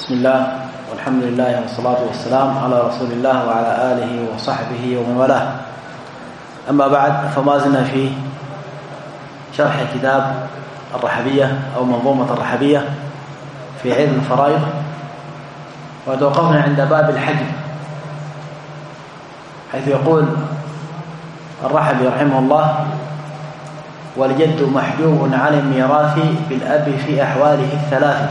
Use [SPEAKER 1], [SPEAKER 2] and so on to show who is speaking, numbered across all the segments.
[SPEAKER 1] بسم الله والحمد لله والصلاة والسلام على رسول الله وعلى آله وصحبه ومن والاه. أما بعد، فما زلنا في شرح كتاب الرحبية أو منظومة الرحبية في علم الفرائض، وتوقفنا عند باب الحجب، حيث يقول الرحبي رحمه الله: والجد محجوب عن الميراث بالأب في أحواله الثلاث،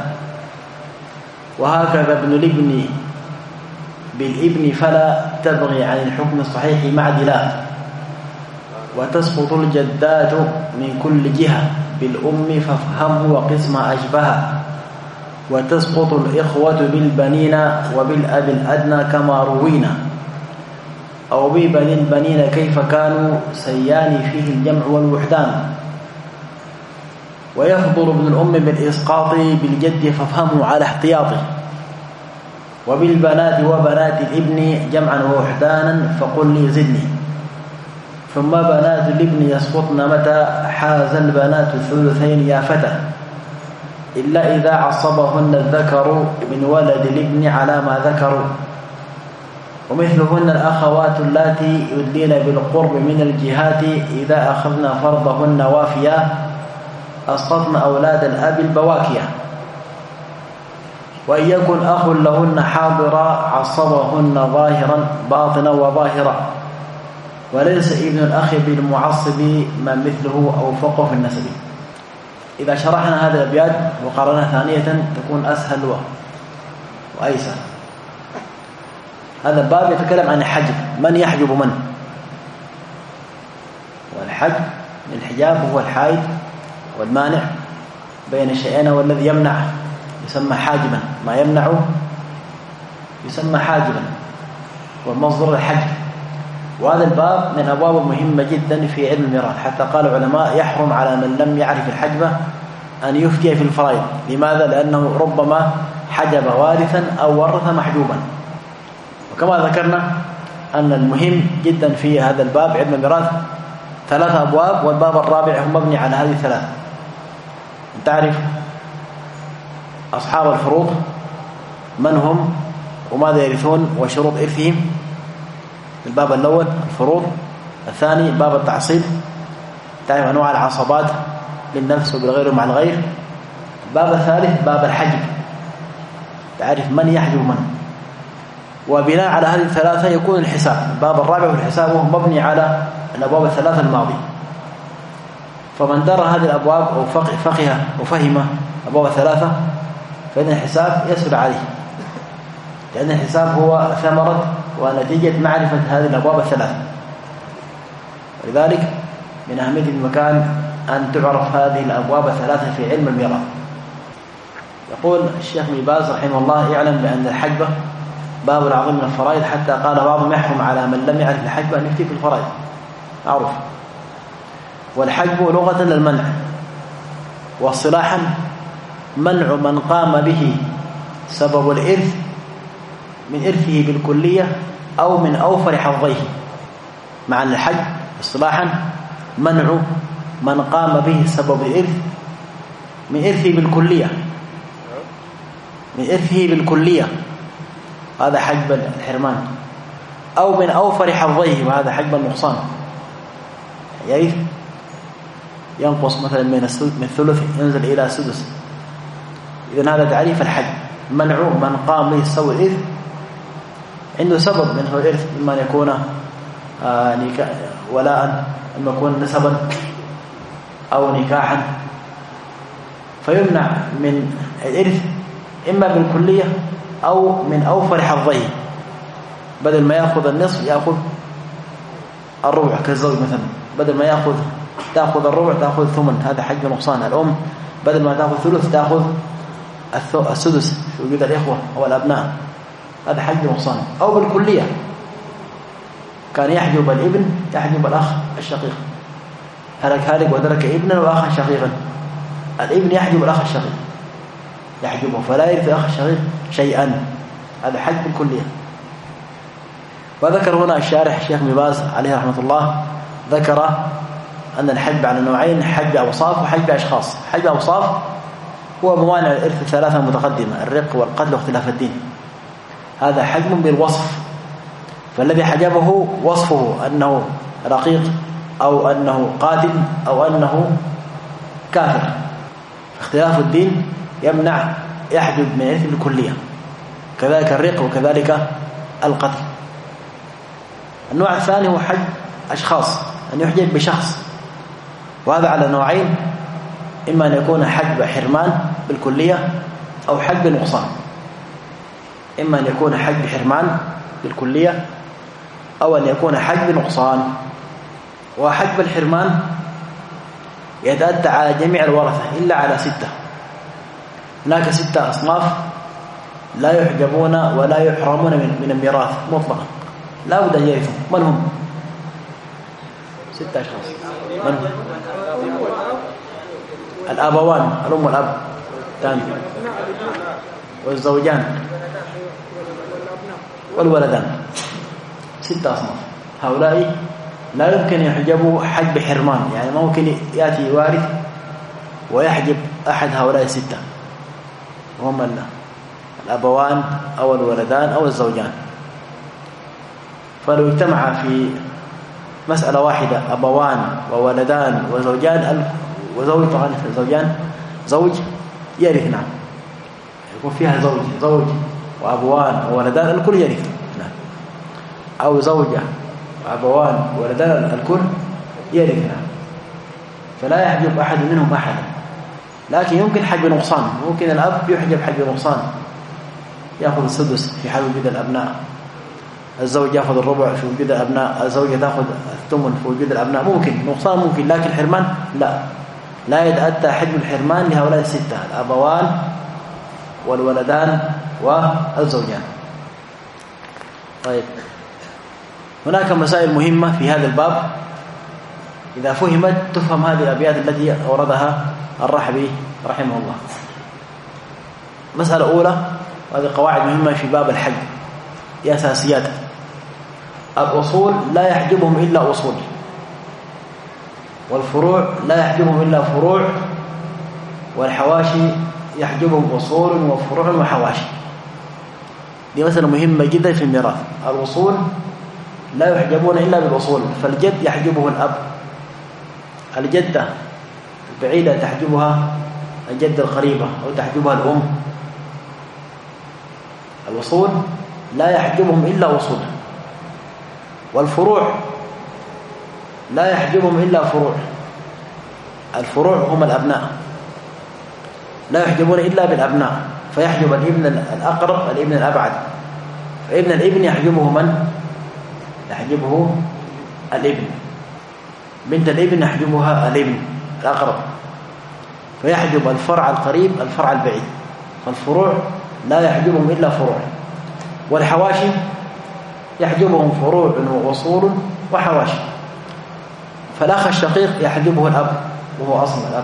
[SPEAKER 1] وهكذا ابن الابن بالابن فلا تبغي عن الحكم الصحيح معدلا، وتسقط الجدات من كل جهة بالأم فافهمه وقسم أشبها، وتسقط الإخوة بالبنين وبالأب الأدنى كما روينا، أو ببني البنين كيف كانوا سيان فيه الجمع والوحدان، ويفضل ابن الأم بالإسقاط بالجد فافهمه على احتياطه، وبالبنات وبنات الابن جمعا ووحدانا فقل لي زدني، ثم بنات الابن يسقطن متى حاز البنات الثلثين يا فتى، إلا إذا عصبهن الذكر من ولد الابن على ما ذكروا، ومثلهن الأخوات اللاتي يدلين بالقرب من الجهات إذا أخذن فرضهن وافيا أسقطن أولاد الأب البواكية، وإن يكن أخ لهن حاضرا عصبهن ظاهرا باطنا وظاهرا، وليس ابن الأخ بالمعصب من مثله أوفقه في النسب. إذا شرحنا هذه الأبيات وقرأنا ثانية تكون أسهل وأيسر. هذا الباب يتكلم عن الحجب، من يحجب من، والحجب الحجاب هو الحائل والمانع بين الشيئين، والذي يمنع يسمى حاجبا، ما يمنعه يسمى حاجبا، والمصدر الحجب. وهذا الباب من أبواب مهمة جدا في علم الميراث، حتى قال العلماء: يحرم على من لم يعرف الحجبة أن يفتي في الفرائض. لماذا؟ لأنه ربما حجب وارثا أو ورث محجوبا. وكما ذكرنا أن المهم جدا في هذا الباب علم الميراث 3 أبواب، والباب الرابع هو مبني على هذه 3. تعرف أصحاب الفروض من هم وماذا يرثون وشروط إرثهم. الباب الأول الفروض، الثاني باب التعصيب، تعرف أنواع العصبات للنفس وبالغير ومع الغير. الباب الثالث باب الحجب، تعرف من يحجب من. وبناء على هذه 3 يكون الحساب. الباب الرابع والحساب وهو مبني على الأبواب 3 الماضية. فمن درى هذه الأبواب أو فقه وفهم أبواب 3 فإن الحساب يسهل عليه، لأن الحساب هو ثمرة ونتيجة معرفة هذه الأبواب 3. ولذلك من أهمية المكان أن تعرف هذه الأبواب 3 في علم الميراث. يقول الشيخ ابن باز رحمه الله: يعلم بأن الحجبة باب عظيم من الفرائض، حتى قال بعضهم: يحرم على من لم يعرف الحجبة أن يفتي في الفرائض. معروف. والحجب لغة للمنع، واصطلاحا منع من قام به سبب الإرث من إرثه بالكلية أو من أوفر حظيه. معنى الحجب اصطلاحا منع من قام به سبب الإرث من إرثه بالكلية، من إرثه بالكلية، هذا حجب الحرمان، أو من أوفر حظيه، وهذا حجب النقصان. يرث ينقص مثلا من الثلث ينزل إلى سدس. إذن هذا تعريف الحجب: منع من قام به سبب الإرث عنده سبب من هو الإرث، إما أن يكون ولاء، إما يكون نسبا أو نكاحا، فيمنع من الإرث إما بالكلية أو من أوفر حظيه، بدل ما يأخذ النصف يأخذ الربع كالزوج مثلا، بدل ما تأخذ الربع تأخذ ثمن، هذا حجب نقصان. الأم بدل ما تأخذ ثلث تأخذ السدس في وجود الإخوة أو الأبناء، هذا حجب نقصان. أو بالكلية، كان يحجب الابن يحجب الأخ الشقيق، هلك ودرك ابنا وأخا شقيقا، الابن يحجب الأخ الشقيق، يحجبه فلا يرث الأخ الشقيق شيئا، هذا حجب الكلية. وذكر هنا الشارح الشيخ ابن باز عليه رحمة الله، ذكر أن الحجب على نوعين: حجب أوصاف وحجب أشخاص. حجب أوصاف هو موانع الإرث الثلاثة متقدمة: الرق والقتل واختلاف الدين. هذا حجم بالوصف، فالذي حجبه وصفه أنه رقيق أو أنه قاتل أو أنه كافر. اختلاف الدين يحجب من الإرث بالكلية، كذلك الرق وكذلك القتل. النوع الثاني هو حجب أشخاص، أن يحجب بشخص، وهذا على نوعين: إما أن يكون حجب حرمان بالكلية أو حجب نقصان. إما أن يكون حجب حرمان بالكلية أو أن يكون حجب نقصان. وحجب الحرمان يتأتى على جميع الورثة إلا على 6. هناك 6 أصناف لا يحجبون ولا يحرمون من الميراث مطلقا، لا بد أن يرثوا. من هم؟ 6 أشخاص. من هم؟ الأبوان، الأم والأب، ثاني، والزوجان والولدان. 6 أصناف. هؤلاء لا يمكن يحجبوا حجب حرمان، يعني ما ممكن يأتي وارث ويحجب أحد هؤلاء 6، هم الأبوان أو الولدان أو الزوجان. فلو اجتمع في مسألة واحدة أبوان وولدان وزوجان وزوج، طبعا الزوجان زوج يرث، نعم، يكون فيها زوج وأبوان وولدان الكل يرث، نعم، أو زوجة وأبوان وولدان الكل يرث، نعم، فلا يحجب أحد منهم أحدا. لكن يمكن حجب نقصان، ممكن الأب يحجب حجب نقصان، يأخذ السدس في حال وجود الأبناء، الزوج يأخذ الربع في وجود الأبناء، الزوجة تأخذ الثمن في وجود الأبناء. ممكن نقصان، ممكن، لكن الحرمان لا يتأتى حجب الحرمان لهؤلاء 6: الأبوان والولدان والزوجان. طيب، هناك مسائل مهمة في هذا الباب، إذا فهمت تفهم هذه الأبيات التي أوردها الرحبي رحمه الله. مسألة أولى، وهذه قواعد مهمة في باب الحج، هي أساسيات. الأصول لا يحجبهم إلا أصول، والفروع لا يحجبهم إلا فروع، والحواشي يحجبهم أصول وفروع وحواشي. دي مسألة مهمة جدا في الميراث. الأصول لا يحجبون إلا بالأصول، فالجد يحجبه الأب، الجدة البعيدة تحجبها الجدة القريبة أو تحجبها الأم. الأصول لا يحجبهم إلا أصول، والفروع لا يحجبهم إلا فروع. الفروع هم الأبناء، لا يحجبون إلا بالأبناء، فيحجب الابن الأقرب الابن الأبعد. فابن الابن يحجبه من؟ يحجبه الابن. بنت الابن يحجبها الابن الأقرب، فيحجب الفرع القريب الفرع البعيد. فالفروع لا يحجبهم إلا فروع، والحواشي يحجبهم فروع وأصول وحواشي. فالأخ الشقيق يحجبه الأب وهو أصل الأب،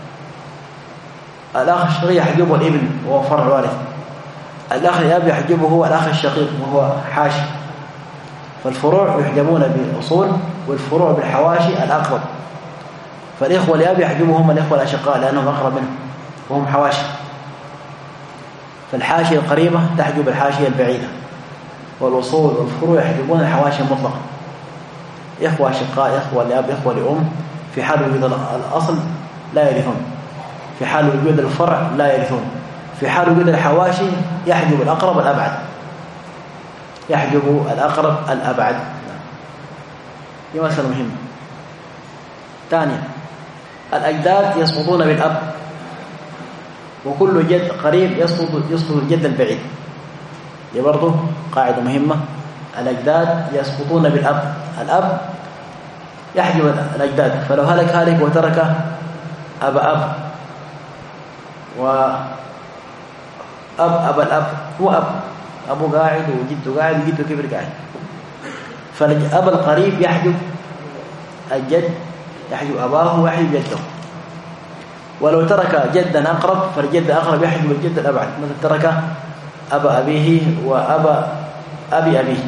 [SPEAKER 1] الأخ الشقيق يحجبه الابن وهو فرع الوارث، الأخ الأب يحجبه الأخ الشقيق وهو حاشي. فالفروع يحجبون بالأصول والفروع بالحواشي الأقرب. فالإخوة الأب يحجبهم الإخوة الأشقاء لأنهم أقرب منهم وهم حواشي. فالحاشية القريبة تحجب الحاشية البعيدة، والأصول والفروع يحجبون الحواشي مطلقا. إخوة أشقاء، إخوة لأب، إخوة لأم، في حال وجود الأصل لا يرثون، في حال وجود الفرع لا يرثون، في حال وجود الحواشي يحجب الأقرب الأبعد، يحجب الأقرب الأبعد. دي مسألة مهمة. ثانيا، الأجداد يسقطون بالأب، وكل جد قريب يسقط الجد البعيد. دي برضو قاعدة مهمة. الأجداد يسقطون بالأب، الأب يحجب الأجداد، فلو هلك هالك وترك أب وأب الأب هو أبو قاعد وجده قاعد وجده كبر قاعد، فالأب القريب يحجب الجد، يحجب أباه ويحجب جده. ولو ترك جدا أقرب فالجد أقرب يحجب الجد الأبعد، مثل ترك أبا أبيه وأبا أبي أبيه،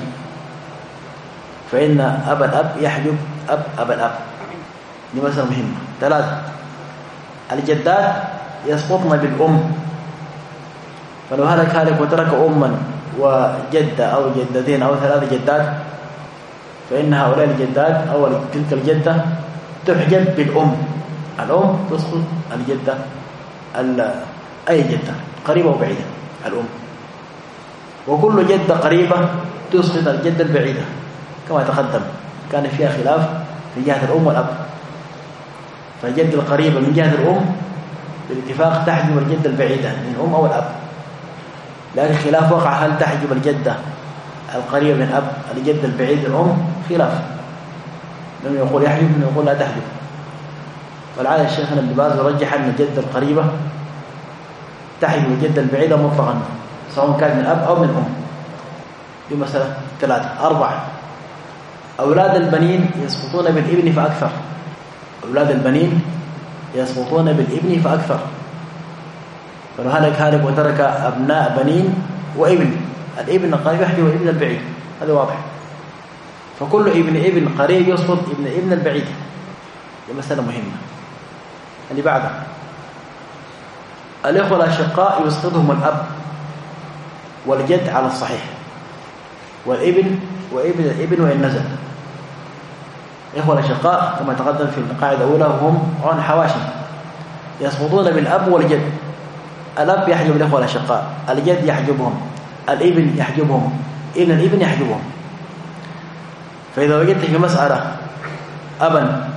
[SPEAKER 1] فإن أبا الأب يحجب أبا الأب. دي مسألة مهمة. 3، الجدات يسقطن بالأم، فلو هلك هالك وترك أما وجدة أو جدتين أو 3 جدات فإن هؤلاء الجدات أو تلك الجدة تحجب بالأم. الأم تسقط الجدة أي جدة قريبة وبعيدة الأم، وكل جدة قريبة تسقط الجدة البعيدة كما تقدم. كان فيها خلاف في جهة الأم والأب، فالجدة القريبة من جهة الأم بالاتفاق تحجب الجدة البعيدة من الأم أو الأب، لكن خلاف وقع هل تحجب الجدة القريبة من الأب الجدة البعيدة الأم، خلاف، من يقول يحجب من يقول لا تحجب. فالعادة الشيخنا ابن باز يرجح أن الجدة القريبة تحجب الجدة البعيدة مطلقا سواء كان من الأب أو من الأم. دي مسألة 3. 4 أولاد البنين يسقطون بالابن فأكثر. أولاد البنين يسقطون بالابن فأكثر، فلو هلك وترك أبناء بنين وابن، الابن القريب يحجب الابن البعيد، هذا واضح. فكل ابن قريب يسقط ابن البعيد. دي مسألة مهمة. اللي بعدها الإخوة الأشقاء يسقطهم الأب والجد على الصحيح، والابن وابن الابن وإن نزل. إخوة الأشقاء كما تقدم في القاعدة الأولى وهم عن حواشي يسقطون بالأب والجد. الأب يحجب الإخوة الأشقاء، الجد يحجبهم، الابن يحجبهم، ابن الابن يحجبهم. فإذا وجدت في مسألة أبا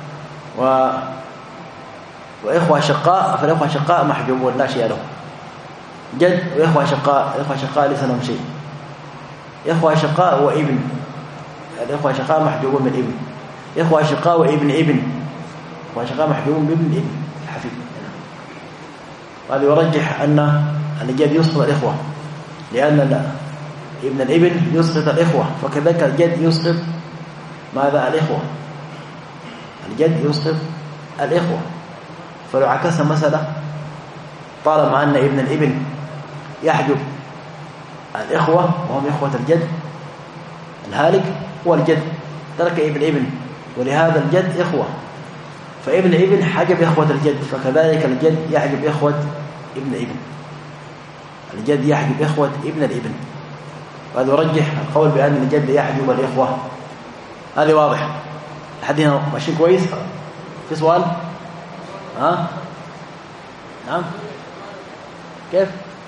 [SPEAKER 1] وإخوة أشقاء فالإخوة أشقاء محجوبون لا شيء لهم. جد وإخوة أشقاء، إخوة أشقاء ليس لهم شيء. إخوة أشقاء وابن، الإخوة أشقاء محجوبون بالابن. إخوة أشقاء وابن ابن، إخوة أشقاء محجوبون بابن ابن الحفيد. وهذا يرجح أن الجد يسقط الإخوة، لأن ابن الابن يسقط الإخوة، فكذلك الجد يسقط ماذا؟ الإخوة. الجد يسقط الإخوة. فلو عكسنا مسألة طالما أن ابن الابن يحجب الإخوة وهم إخوة الجد الهالك، والجد ترك ابن ابن ولهذا الجد إخوة، فابن ابن حجب إخوة الجد، فكذلك الجد يحجب إخوة ابن ابن. الجد يحجب إخوة ابن الابن، وهذا يرجح القول بأن الجد يحجب الإخوة. هذا واضح لحد هنا ماشي كويس؟ في سؤال؟ ها؟ نعم؟ كيف؟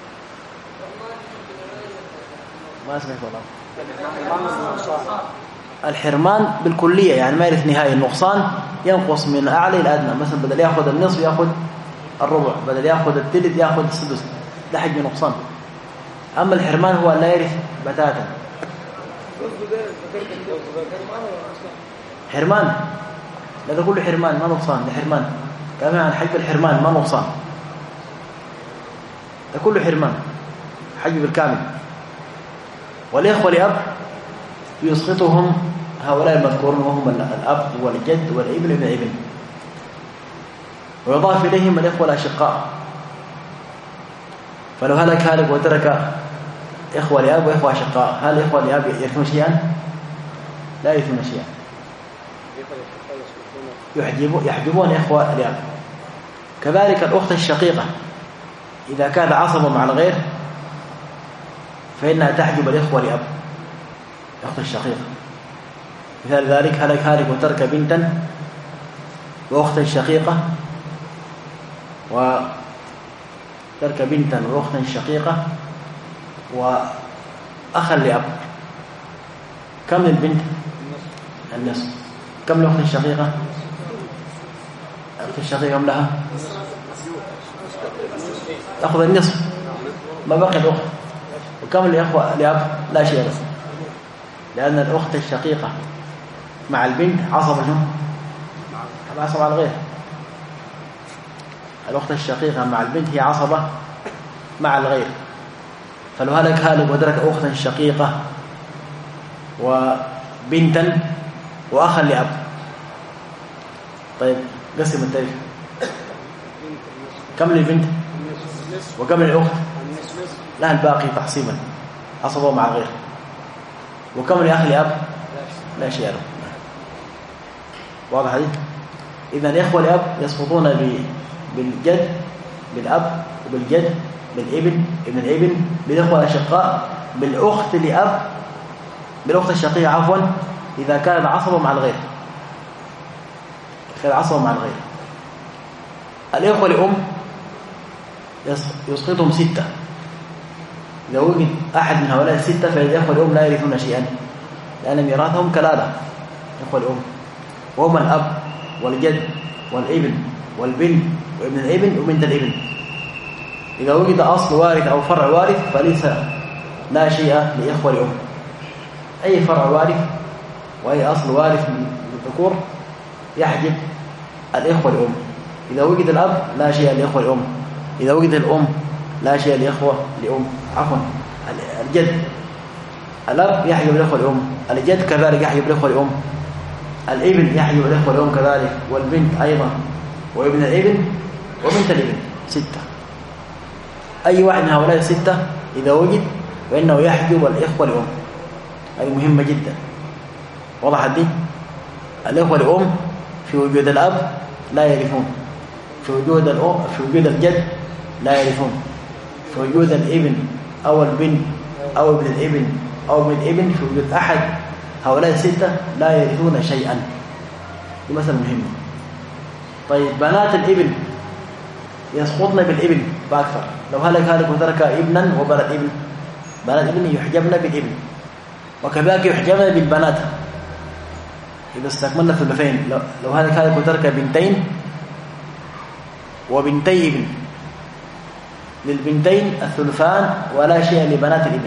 [SPEAKER 1] ما سمعت والله. الحرمان بالكلية يعني ما يرث نهاية. النقصان ينقص من الأعلى إلى الأدنى، مثلا بدل يأخذ النصف يأخذ الربع، بدل يأخذ الثلث يأخذ السدس، ده حجم نقصان. أما الحرمان هو لا يرث بتاتا. حرمان لا تقول له حرمان ما نقصان، ده حرمان كما عن حجب الحرمان ما نقصان، ده كله حرمان حجب الكامل. والإخوة لأب يسقطهم هؤلاء المذكورون وهم الأب والجد والابن ابن ابن، ويضاف إليهم الإخوة الأشقاء. فلو هلك هالك وترك إخوة لأب وإخوة أشقاء، هل الإخوة لأب يرثون شيئا؟ لا يرثون شيئا. يحجبون إخوة لأب. كذلك الأخت الشقيقة إذا كان عصبا مع الغير فإنها تحجب الإخوة لأب. الأخت الشقيقة مثال ذلك هلك هالك وترك بنتا وأختا شقيقة، وترك بنتا وأختا شقيقة وأخا لأب. كم البنت؟ النصف. كم الأخت الشقيقة؟ الأخت الشقيقة كم لها؟ تأخذ النصف ما بقي الأخت. وكم الإخوة لأب؟ لا شيء له، لأن الأخت الشقيقة مع البنت عصبة عصبة على الغير. الأخت الشقيقة مع البنت هي عصبة مع الغير. فلو هلك هالك ودرك أختا شقيقة وبنتا وأخا لأب، طيب قسم التاريخ. كم للبنت وكم للأخت؟ لها الباقي تقسيما عصبة مع الغير. وكم لأخ لأب؟ لا شيء له. واضح هذه؟ إذا الإخوة لأب يسقطون بالجد بالأب وبالجد بالابن ابن الابن بالإخوة الأشقاء بالأخت لأب بالأخت الشقيقة عفوا إذا كانت عصبة مع الغير كانت عصبة مع الغير. الإخوة لأم يسقطهم 6. إذا وجد أحد من هؤلاء 6 فالإخوة لأم لا يرثون شيئا لأن ميراثهم كلالة. إخوة لأم وهم الأب والجد والابن والبنت وابن الابن وبنت الابن. إذا وجد أصل وارث أو فرع وارث فليس لا شيء لإخوة لأم. أي فرع وارث وأي أصل وارث من الذكور يحجب الإخوة لأم. إذا وجد الأب لا شيء لإخوة لأم. إذا وجد الأم لا شيء لإخوة لأم. عفوا الجد الأب يحجب الإخوة لأم. الجد كذلك يحجب الإخوة لأم. الابن يحجب الإخوة لأم كذلك والبنت أيضا وابن الابن وبنت الابن 6. أي واحد من هؤلاء 6 إذا وجد فإنه يحجب الإخوة لأم. هذه مهمة جدا. وضحت دي؟ الإخوة لأم في وجود الأب لا يرثون. في وجود الأم في وجود الجد لا يرثون. في وجود الابن أو البنت أو ابن الابن أو ابن الابن في وجود أحد هؤلاء 6 لا يرثون شيئا. دي مثلا مهمة. طيب بنات الابن يسقطن بالابن بأكثر. لو هلك وترك ابنا وبنات ابن بنات ابن يحجبن بالابن وكذلك يحجبن بالبنات إذا استكملنا ثلثين. لو هلك وترك بنتين وبنتي ابن للبنتين الثلثان ولا شيء لبنات الابن.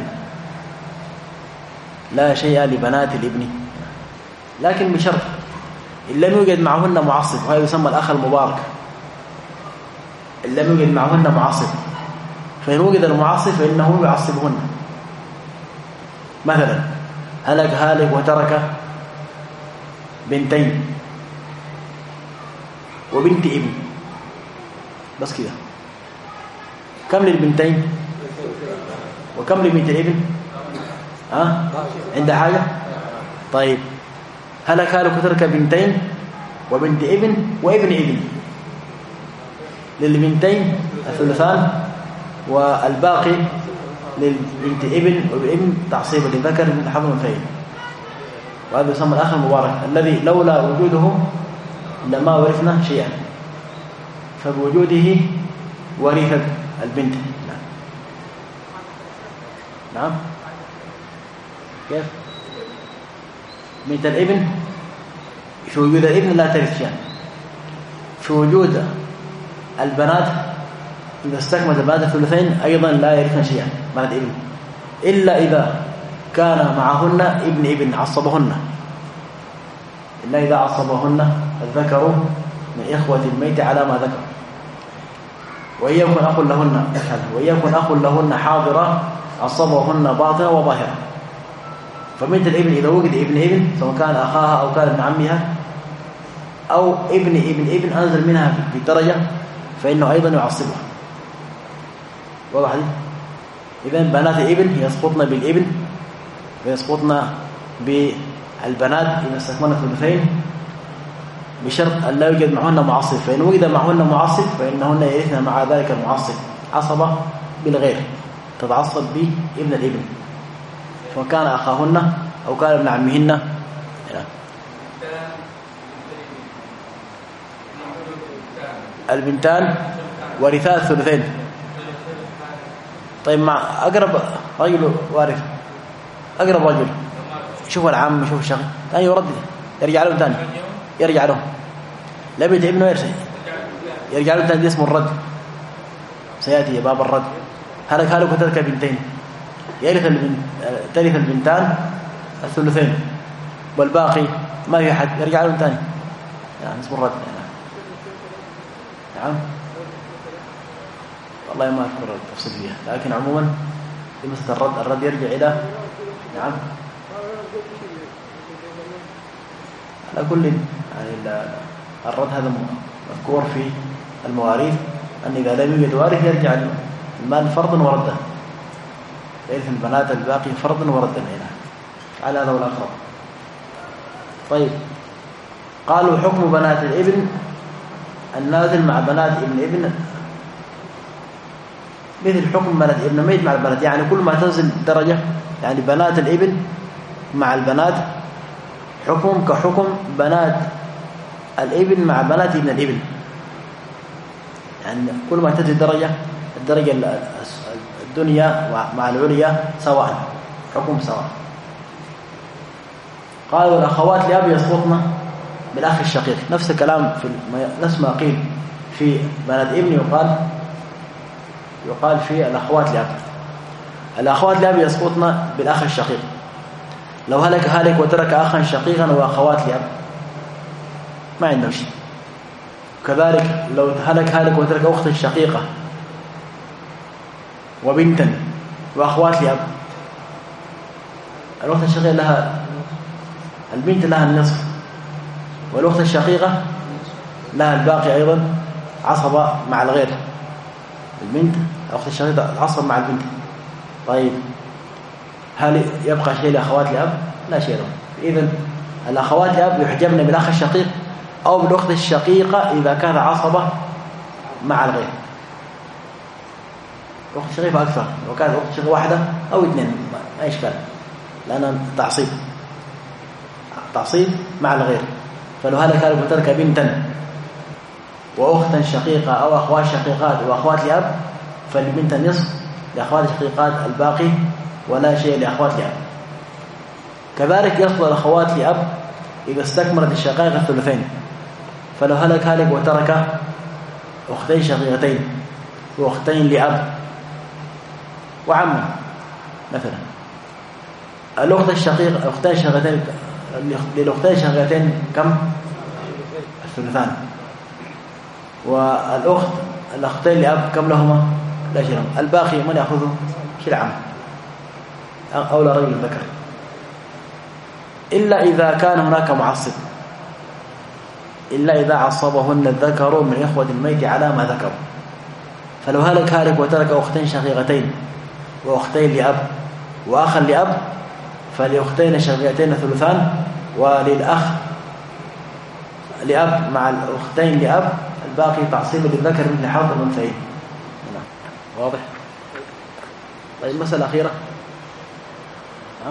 [SPEAKER 1] لا شيء لبنات الابن لكن بشرط إن لم يوجد معهن معصب وهذا يسمى الأخ المبارك. إن لم يوجد معهن معصب فإن وجد المعصب فإنه يعصبهن. مثلا هلك وترك بنتين وبنت ابن بس كده. كم للبنتين وكم لبنت الابن؟ عند حاجة؟ طيب هلك وترك بنتين وبنت ابن وابن ابن للبنتين الثلثان والباقي للبنت ابن وابن تعصيب للذكر من حظ الأنثيين. وهذا يسمى الأخ المبارك الذي لولا وجوده لما ورثنا شيئا فبوجوده ورثت البنت. نعم كيف؟ بنت الابن في وجود الابن لا ترث شيئا. في وجود البنات إذا استكملت البنات الثلثين أيضا لا يرثن شيئا بنات ابن إلا إذا كان معهن ابن عصبهن. إلا إذا عصبهن الذكر من إخوة الميت على ما ذكر. وإيكن أخ لهن وإيكن أخ لهن حاضرة عصبهن باطنة وظاهرة. فبنت الابن إذا وجد ابن سواء كان أخاها أو كان ابن عمها أو ابن أنزل منها في درجة فإنه أيضا يعصبها. واضح دي؟ إذن بنات الابن يسقطن بالابن ويسقطن بالبنات إذا استكملن الثلثين بشرط أن لا يوجد معهن معصب. فإن وجد معهن معصب فإنهن يرثن مع ذلك المعصب عصبة بالغير تتعصب بابن الابن وكان أخاهن أو كان ابن عمهن. البنتان ورثاء الثلثين. طيب مع أقرب رجل وارث أقرب رجل شوف العام شوف الشغل ثاني يرد يرجع لهم ثاني يرجع لهم لا بيت ابنه يرسل يرجع لهم ثاني اسمه الرد سيأتي باب الرد. هلك وترك بنتين ترث البنتان الثلثين والباقي ما في أحد يرجع لهم ثاني يعني اسمه الرد. نعم والله ما أذكر التفصيل فيها لكن عموما في مسألة الرد يرجع إلى نعم على كل يعني الرد هذا مذكور في المواريث أن إذا لم يوجد وارث يرجع المال فرضا وردا يرث البنات الباقي فرضا وردا هنا على هذا والآخر. طيب قالوا حكم بنات الابن النازل مع بنات ابن مثل حكم بنات ابن ميت مع البنات، يعني كل ما تنزل درجة، يعني بنات الابن مع البنات حكم كحكم بنات الابن مع بنات ابن الابن، يعني كل ما تنزل درجة، الدرجة الدنيا مع العليا سواء، حكم سواء. قال والأخوات لأب يسقطن بالأخ الشقيق، نفس الكلام نفس ما قيل في بنات ابن يقال في الأخوات لأب. الأخوات لأب يسقطن بالأخ الشقيق، لو هلك هالك وترك أخا شقيقا وأخوات لأب ما عنده شيء. كذلك لو هلك هالك وترك أخت شقيقة وبنتا وأخوات لأب، الأخت الشقيقة لها، البنت لها النصف، والأخت الشقيقة لها الباقي أيضا عصبة مع الغير. البنت الأخت الشقيقة عصب مع البنت. طيب هل يبقى شيء لأخوات لأب؟ لا شيء لهم. إذن الأخوات لأب يحجبن بالأخ الشقيق أو بالأخت الشقيقة إذا كان عصبة مع الغير. الأخت الشقيقة أكثر، لو كانت الأخت الشقيقة واحدة أو اثنين ما إشكال، لأن تعصيب مع الغير. فلو هلك هالك وترك بنتا وأختا شقيقة أو أخوات شقيقات وأخوات لأب، فالبنت النصف، لأخوات الشقيقات الباقي، ولا شيء لأخوات لأب. كذلك يصل الأخوات لأب إذا استكملت الشقائق الثلثين، فلو هلك هالك وترك أختين شقيقتين وأختين لأب وعما مثلا، الأخت الشقيقة أختين شقيقتين، للأختين الشقيقتين كم؟ الثلثان. والأخت الأختين لأب كم لهما؟ لا شيء لهم. الباقي من يأخذه؟ شيء العم أو لا رجل ذكر، إلا إذا كان هناك معصب، إلا إذا عصبهن الذكر من إخوة الميت على ما ذكر. فلو هلك هالك وترك أختين شقيقتين وأختين لأب وأخا لأب، فلأختين الشقيقتين ثلثان، وللأخ لأب مع الأختين لأب الباقي تعصيب للذكر مثل حظ الأنثيين. واضح؟ طيب مسألة أخيرة. نعم.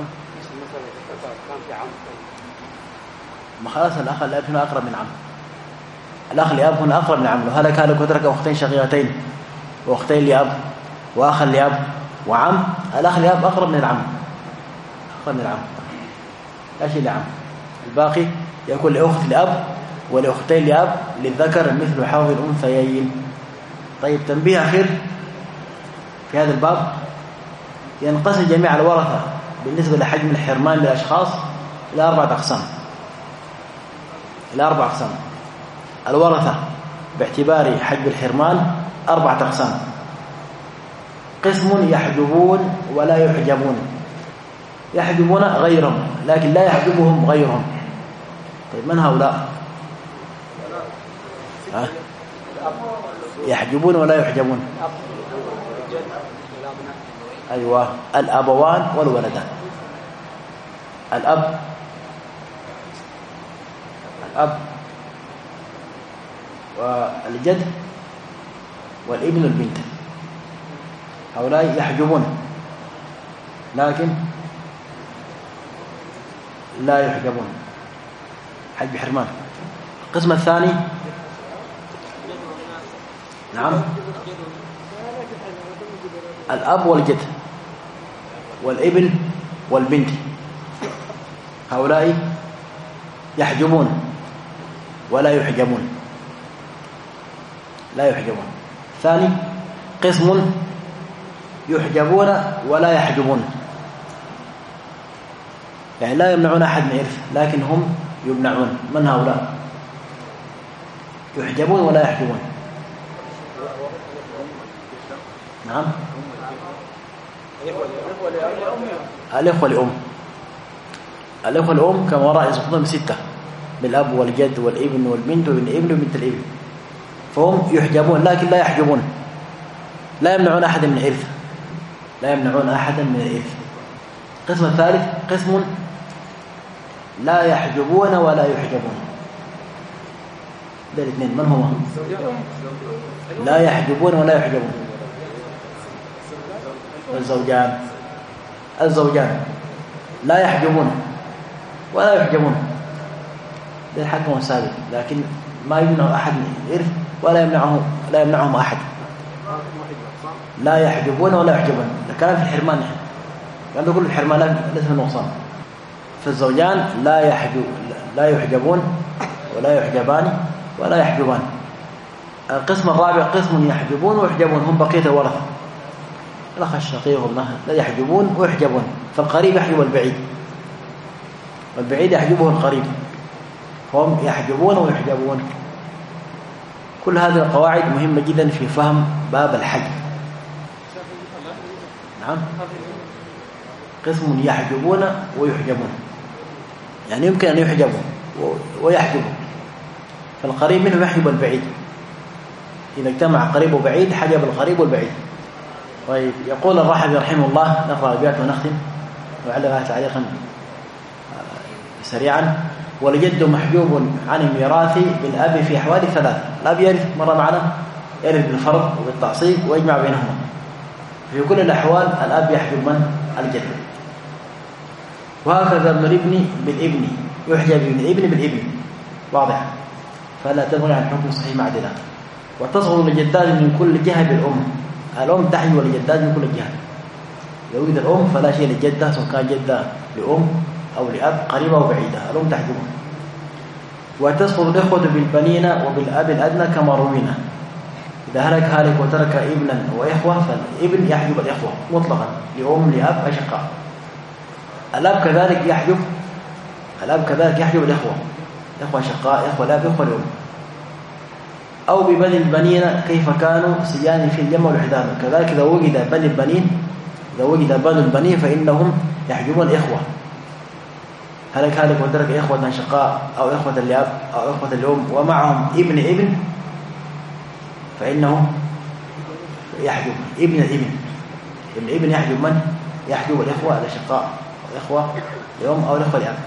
[SPEAKER 1] ما خلاص الأخ لأب هنا أقرب من عم. الأخ لأب هنا أقرب من عم. لو هلك هالك وترك أختين شقيقتين وأختين لأب وأخا لأب وعم، الأخ لأب أقرب من العم، أقرب من العم، لا شيء لعم. الباقي يكون لأخت لأب ولأختين لأب للذكر مثل حظ الأنثيين. طيب تنبيه أخير في هذا الباب، ينقسم جميع الورثة بالنسبة لحجم الحرمان للأشخاص إلى 4 أقسام. الورثة باعتبار حجم الحرمان 4 أقسام. قسم يحجبون ولا يحجبون، يحجبون غيرهم لكن لا يحجبهم غيرهم. طيب من هؤلاء؟ يحجبون ولا يحجبون؟ أيوة، الأبوان والولدان. الأب والجد والابن والبنت، هؤلاء يحجبون لكن لا يحجبون حجب حرمان. القسم الثاني نعم الأب والجد والابن والبنت، هؤلاء يحجبون ولا يحجبون، لا يحجبون. ثاني قسم يحجبون ولا يحجبون، يعني لا يمنعون أحد من إرث لكن هم يمنعون. من هؤلاء؟ يحجبون ولا يحجبون. نعم الإخوة لأم كما وراء يسقطون ب6 بالأب والجد والابن والبنت وابن الابن وبنت الابن، فهم يحجبون لكن لا يحجبون، لا يمنعون أحدا من الإرث، لا يمنعون أحدا من الإرث. القسم الثالث قسم لا يحجبون ولا يحجبون. ده الاثنين من هما؟ لا يحجبون ولا يحجبون. الزوجان لا يحجبون ولا يحجبون، للحكم ثابت، لكن ما يمنع أحد الإرث ولا يمنعهم أحد. لا يحجبون ولا يحجبون، الكلام في الحرمان، يعني كل الحرمان ليس في النقصان. فالزوجان لا يحجبون ولا يحجبان ولا يحجبان. القسم الرابع قسم يحجبون ويحجبون، هم بقية الورثة، الأخ الشقيق والله لا يحجبون ويحجبون. فالقريب يحجب البعيد والبعيد يحجبه القريب، فهم يحجبون ويحجبون. كل هذه القواعد مهمة جدا في فهم باب الحجب. نعم، قسم يحجبون ويحجبون، يعني يمكن أن يحجبوا ويحجبوا، فالقريب منهم يحجب البعيد، إذا اجتمع قريب وبعيد حجب القريب والبعيد. طيب، يقول الرحبي رحمه الله، نقرأ أبيات ونختم وعلقها تعليقا سريعا. والجد محجوب عن الميراث بالأب في أحوال ثلاث. الأب يرث مرة معنا، يرث بالفرض وبالتعصيب ويجمع بينهما. في كل الأحوال الأب يحجب من؟ الجد. وهكذا ابن الابن بالابن، يحجب ابن الابن بالابن، واضح، فلا تغني عن حكم صحيح معدلا. وتصغر الجدات من كل جهة بالأم، الأم تحجب الجدات من كل جهة. لو وجد الأم فلا شيء للجدة، سواء كان جدة لأم أو لأب قريبة وبعيدة، الأم تحجبها. وتسقط الإخوة بالبنين وبالأب الأدنى كما روينا. إذا هلك وترك ابنا وإخوة فالابن يحجب الإخوة مطلقا، لأم لأب أشقاء. الأب كذلك يحجب الإخوة أشقاء، إخوة الأب إخوة الأم. أو ببني البنين كيف كانوا سيان في الجمع والحدام. كذلك إذا وجد بني البنين فإنهم يحجبون الإخوة. هلك وترك إخوة أشقاء أو إخوة لأب أو إخوة الأم ومعهم ابن فإنه يحجب ابن الابن يحجب من؟ يحجب الإخوة الأشقاء، الإخوة لأم أو الإخوة لأب،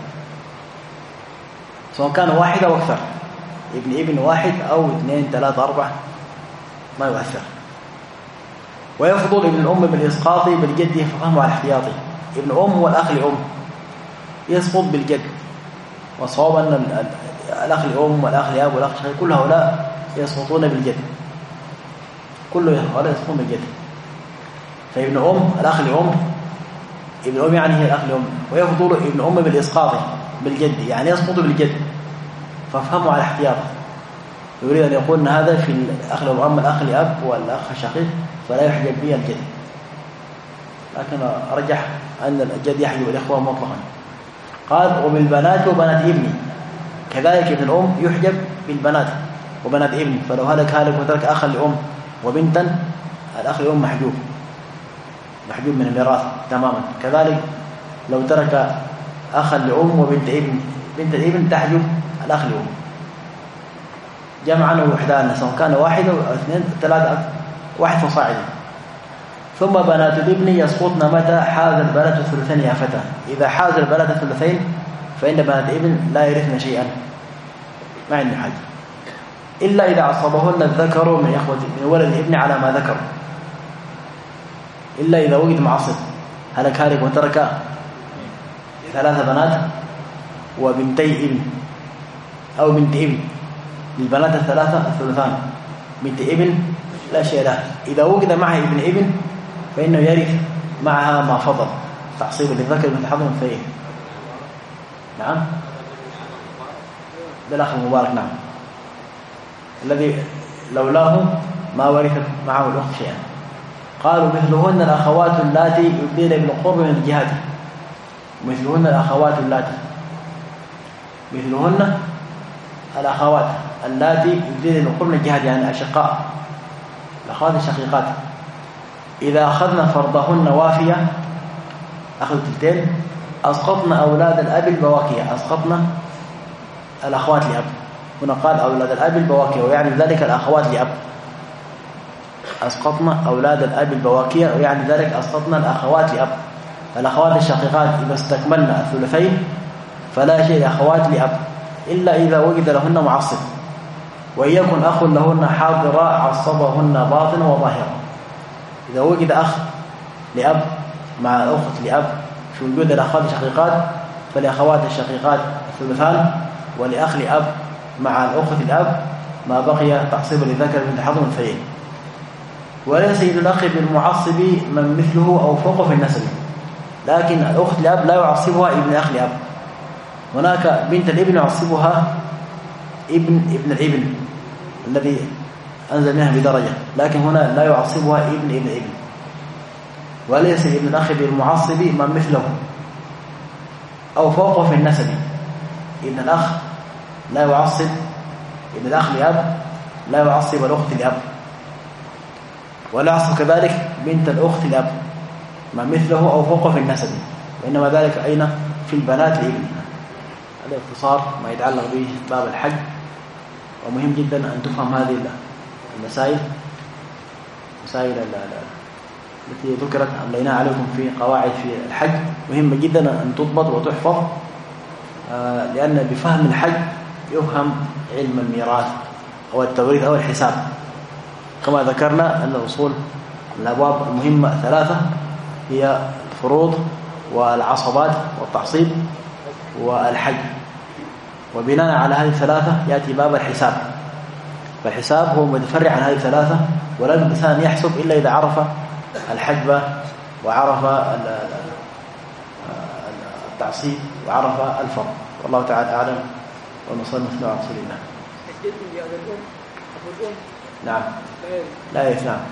[SPEAKER 1] سواء كان واحد أو أكثر، ابن واحد أو 2 3 4 ما يؤثر. ويفضل ابن الأم بالإسقاط بالجد فهمه على الاحتياطي. ابن أم هو الأخ لأم، يسقط بالجد، وصواب أن الأخ لأم والأخ لأب والأخ شقيق كل هؤلاء يسقطون بالجد، كل هؤلاء يسقطون بالجد. فابن أم الأخ لأم، ابن أم يعني هي الأخ لأم. ويفضل ابن أم بالإسقاط بالجد، يعني يسقط بالجد، فافهموا على احتياط. يريد أن يقول أن هذا في الأخ لأم، أما الأخ لأب والأخ الشقيق فلا يحجب به الجد. لكن أرجح أن الجد يحجب الإخوة مطلقا. قال وبالبنات وبنات ابني، كذلك ابن الأم يحجب بالبنات وبنات ابني. فلو هلك وترك أخا لأم وبنتا، الأخ لأم محجوب من الميراث تماما. كذلك لو ترك أخا لأم وبنت ابن، بنت الابن تحجب الأخ لأم جمعا ووحدانا، سواء كان 1 أو 2 3 1 فصاعدا. ثم بنات الابن يسقطن متى حاز البنات الثلثين يا فتى. إذا حاز البنات الثلثين فإن بنات الابن لا يرثن شيئا، ما عنده حاجة، إلا إذا عصبهن الذكر من ولد الابن على ما ذكر، إلا إذا وجد معصب، هلك وترك 3 بنات وبنتي ابن أو بنت ابن، للبنات الثلاثة الثلثان، بنت ابن لا شيء له. إذا وجد معها ابن ابن فإنه يرث معها ما فضل، تعصيب للذكر مثل حظ الأنثيين. نعم، للأخ المبارك، نعم، الذي لولاه ما ورث معه الأخت شيئا. قالوا مثلهن الأخوات اللاتي يبدين ابن قرب من الجهاد. مثلهن الأخوات اللاتي يبدين ابن قرب من الجهاد، يعني أشقاء، الأخوات الشقيقات. إذا أخذنا فرضهن وافية، أخذ تلتين، أسقطنا أولاد الأب البواكية. أسقطنا الأخوات لأب، هنا قال أولاد الأب البواكية، ويعني ذلك الأخوات لأب. أسقطنا أولاد الأب البواكية، ويعني ذلك أسقطنا الأخوات لأب. الأخوات الشقيقات إذا استكملنا الثلثين فلا شيء لأخوات لأب، إلا إذا وجد لهن معصب، وإن يكن أخ لهن حاضرا عصبهن باطنا وظاهرا. إذا وجد أخ لأب مع أخت لأب في وجود الأخوات الشقيقات فالأخوات الشقيقات الثلثان، ولأخ لأب مع الأخت الأب ما بقي تعصيب للذكر من حظ الأنثيين. وليس ابن الأخ بالمعصب من مثله أو فوقه في النسب، لكن الأخت لأب لا يعصبها ابن أخ لأب. هناك بنت الابن يعصبها ابن الابن الذي أنزل منها بدرجة، لكن هنا لا يعصبها ابن ابن. وليس ابن الأخ بالمعصب من مثله أو فوقه في النسب. ابن الأخ لا يعصب ابن الأخ لأب، لا يعصب الأخت لأب، ولا يعصب كذلك بنت الأخت لأب من مثله أو فوقه في النسب، وإنما ذلك أين؟ في البنات لابن. هذا اختصار ما يتعلق به باب الحج، ومهم جدا أن تفهم هذه المسائل التي ذكرت أمليناها عليكم في قواعد في الحج، مهمة جدا أن تضبط وتحفظ، لأن بفهم الحج يفهم علم الميراث أو التوريث أو الحساب. كما ذكرنا أن الأصول الأبواب المهمة 3 هي الفروض والعصبات والتعصيب والحج، وبناء على هذه 3 يأتي باب الحساب. فالحساب هو متفرع عن هذه 3، ولا الإنسان يحسب إلا إذا عرف الحجبة وعرف التعصيب وعرف الفرض. والله تعالى أعلم، ونصلي على رسول الله.
[SPEAKER 2] الجد من هذا الأم أبو الأم
[SPEAKER 1] نعم لا يرث. نعم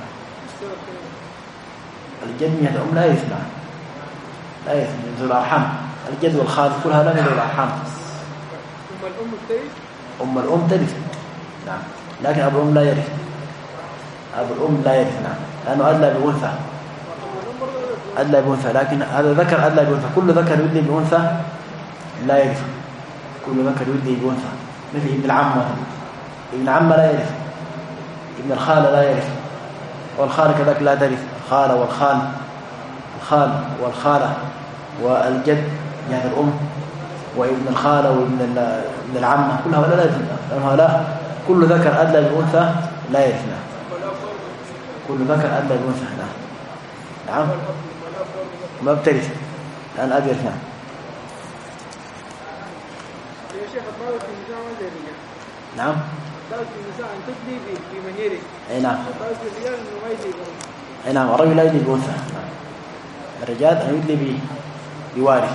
[SPEAKER 1] الجد من هذا الأم لا يرث. نعم لا يرث من ذو الأرحام. الجد والخال كلها لا من ذو الأرحام.
[SPEAKER 2] أم الأم ترث.
[SPEAKER 1] أم الأم ترث نعم، لكن أبو الأم لا يرث. أبو الأم لا يرث نعم، لأنه أدلى بأنثى. أدلى بأنثى، لكن هذا ذكر أدلى بأنثى. كل ذكر يدلي بأنثى لا يرث. كل ذكر يدلي بأنثى، مثل ابن العم. ابن عم لا يرث، ابن الخالة لا يرث، والخالة كذلك لا ترث. الخالة والخال، الخال والخالة والجد يعني الأم، وابن الخالة وابن العمة كلها لا يرث، لأنها لا. كل ذكر أدلى بأنثى لا يرثنا. كل ذكر أدلى بأنثى نعم ما بترث، لأن أب يرث. نعم
[SPEAKER 2] يا شيخ الضابط في النساء ما زي الرجال.
[SPEAKER 1] نعم
[SPEAKER 2] الضابط في النساء أن تدلي بمن يرث.
[SPEAKER 1] أي نعم.
[SPEAKER 2] الضابط في الرجال أنه ما يدلي بأنثى.
[SPEAKER 1] أي نعم، الرجل لا يدلي بأنثى. نعم الرجال أن يدلي بوارث.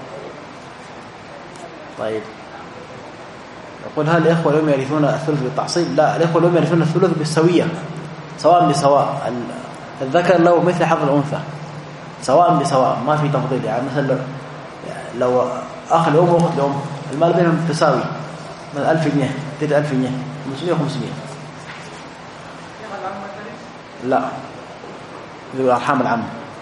[SPEAKER 1] طيب يقول هل الإخوة الأم يرثون الثلث بالتعصيب؟ لا، الإخوة الأم يرثون الثلث بالسوية، سواء بسواء. الذكر له مثل حظ الأنثى سواء بسواء، ما في تفضيل. يعني مثلا لو أخ لأم وأخت لأم المال بينهم تساوي، مثلا 1000 جنيه تدي 1000 جنيه، 500 500. لا ذو الأرحام العامة.